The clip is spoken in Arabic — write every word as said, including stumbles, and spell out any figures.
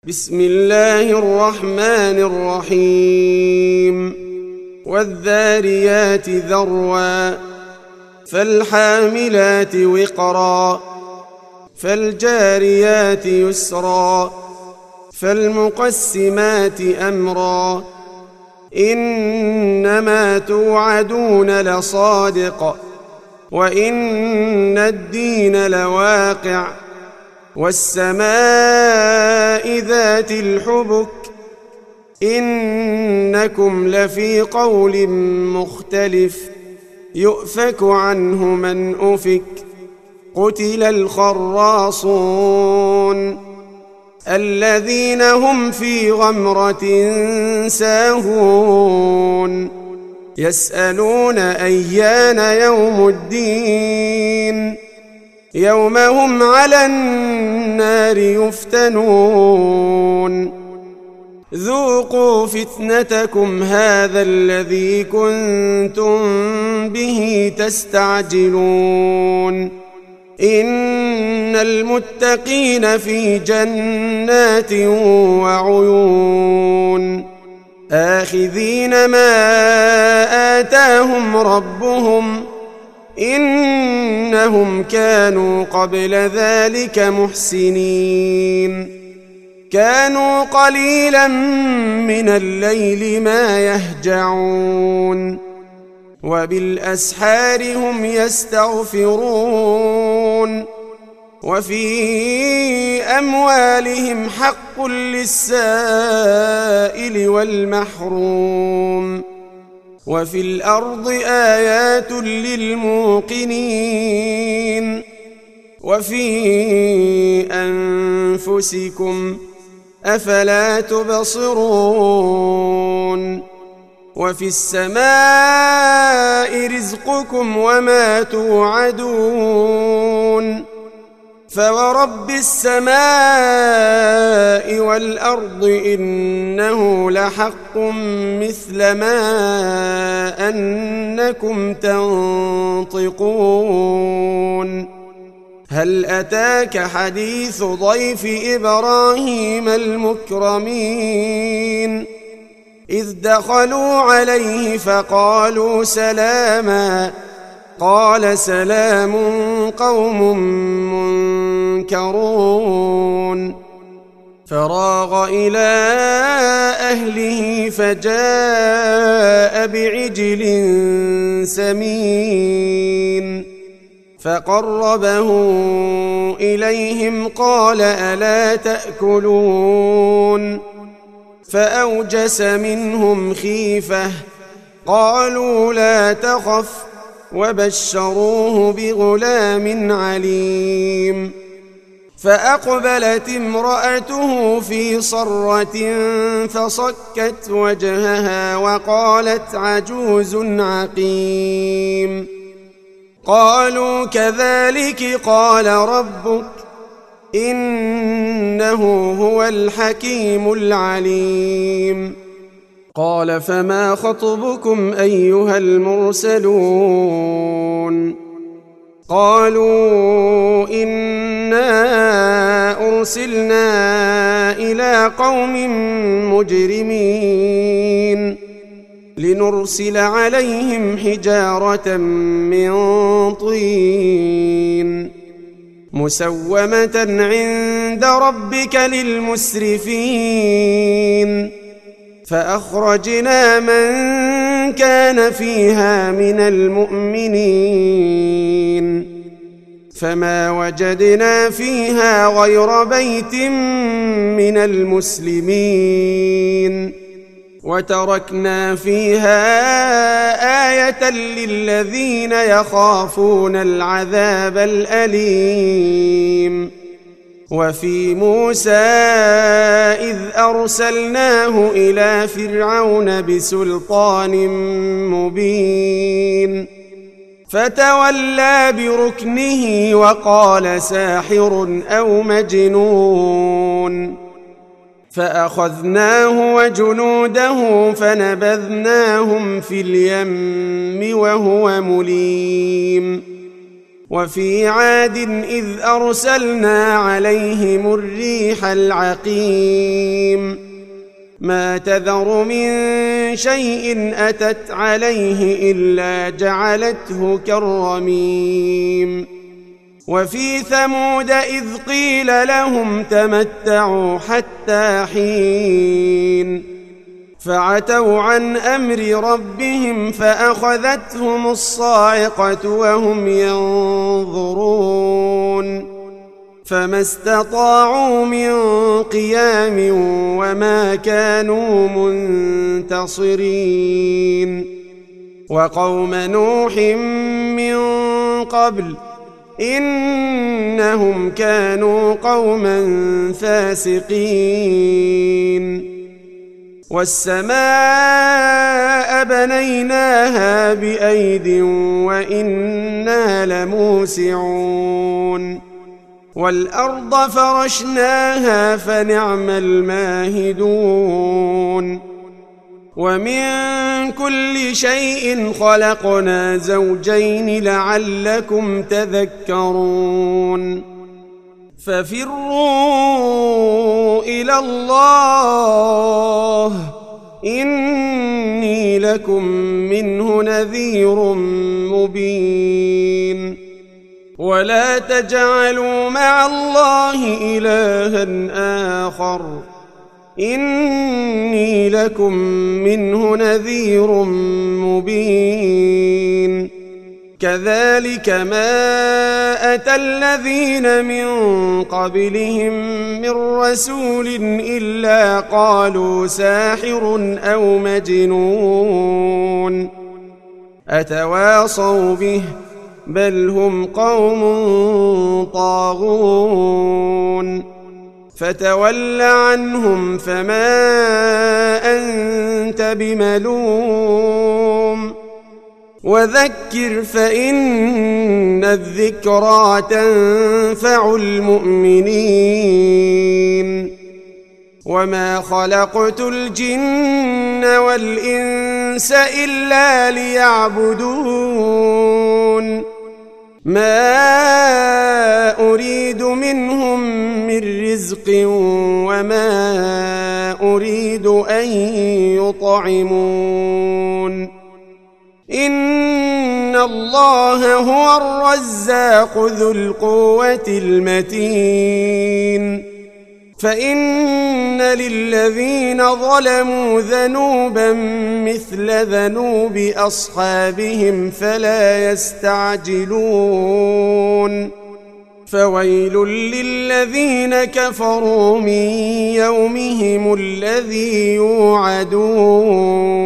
بسم الله الرحمن الرحيم والذاريات ذروا فالحاملات وقرا فالجاريات يسرا فالمقسمات أمرا إنما توعدون لصادق وإن الدين لواقع والسماء ذات الحبك إنكم لفي قول مختلف يؤفك عنه من أفك قتل الخراصون الذين هم في غمرة ساهون يسألون أيان يوم الدين يوم هم على النار يفتنون ذوقوا فتنتكم هذا الذي كنتم به تستعجلون إن المتقين في جنات وعيون آخذين ما آتاهم ربهم إنهم كانوا قبل ذلك محسنين كانوا قليلا من الليل ما يهجعون وبالأسحار هم يستغفرون وفي أموالهم حق للسائل والمحروم وفي الأرض آيات للموقنين وفي أنفسكم أفلا تبصرون وفي السماء رزقكم وما توعدون فورب السماء والأرض إنه لحق مثل ما أنكم تنطقون هل أتاك حديث ضيف إبراهيم المكرمين إذ دخلوا عليه فقالوا سلاما قال سلام قوم منكرون فراغ إلى أهله فجاء بعجل سمين فقربه إليهم قال ألا تأكلون فأوجس منهم خيفة قالوا لا تخف وبشروه بغلام عليم فأقبلت امرأته في صرة فصكت وجهها وقالت عجوز عقيم قالوا كذلك قال ربك إنه هو الحكيم العليم قال فما خطبكم أيها المرسلون قالوا إنا أرسلنا إلى قوم مجرمين لنرسل عليهم حجارة من طين مسومة عند ربك للمسرفين فأخرجنا من كان فيها من المؤمنين فما وجدنا فيها غير بيت من المسلمين وتركنا فيها آية للذين يخافون العذاب الأليم وفي موسى إذ أرسلناه إلى فرعون بسلطان مبين فتولى بركنه وقال ساحر أو مجنون فأخذناه وجنوده فنبذناهم في اليم وهو مليم وفي عاد إذ أرسلنا عليهم الريح العقيم ما تذر من شيء أتت عليه إلا جعلته كالرميم وفي ثمود إذ قيل لهم تمتعوا حتى حين فعتوا عن أمر ربهم فأخذتهم الصاعقة وهم ينظرون فما استطاعوا من قيام وما كانوا منتصرين وقوم نوح من قبل إنهم كانوا قوما فاسقين والسماء بنيناها بأيد وإنا لموسعون والأرض فرشناها فنعم الماهدون ومن كل شيء خلقنا زوجين لعلكم تذكرون ففروا إلى الله إني لكم منه نذير مبين ولا تجعلوا مع الله إلها آخر إني لكم منه نذير مبين كذلك ما أتى الذين من قبلهم من رسول إلا قالوا ساحر أو مجنون أتواصوا به بل هم قوم طاغون فتول عنهم فما أنت بملوم وذكر فإن الذكرى تنفع المؤمنين وما خلقت الجن والإنس إلا ليعبدون ما أريد منهم من رزق وما أريد أن يطعمون إن الله هو الرزاق ذو القوة المتين فإن للذين ظلموا ذنوبا مثل ذنوب أصحابهم فلا يستعجلون فويل للذين كفروا من يومهم الذي يوعدون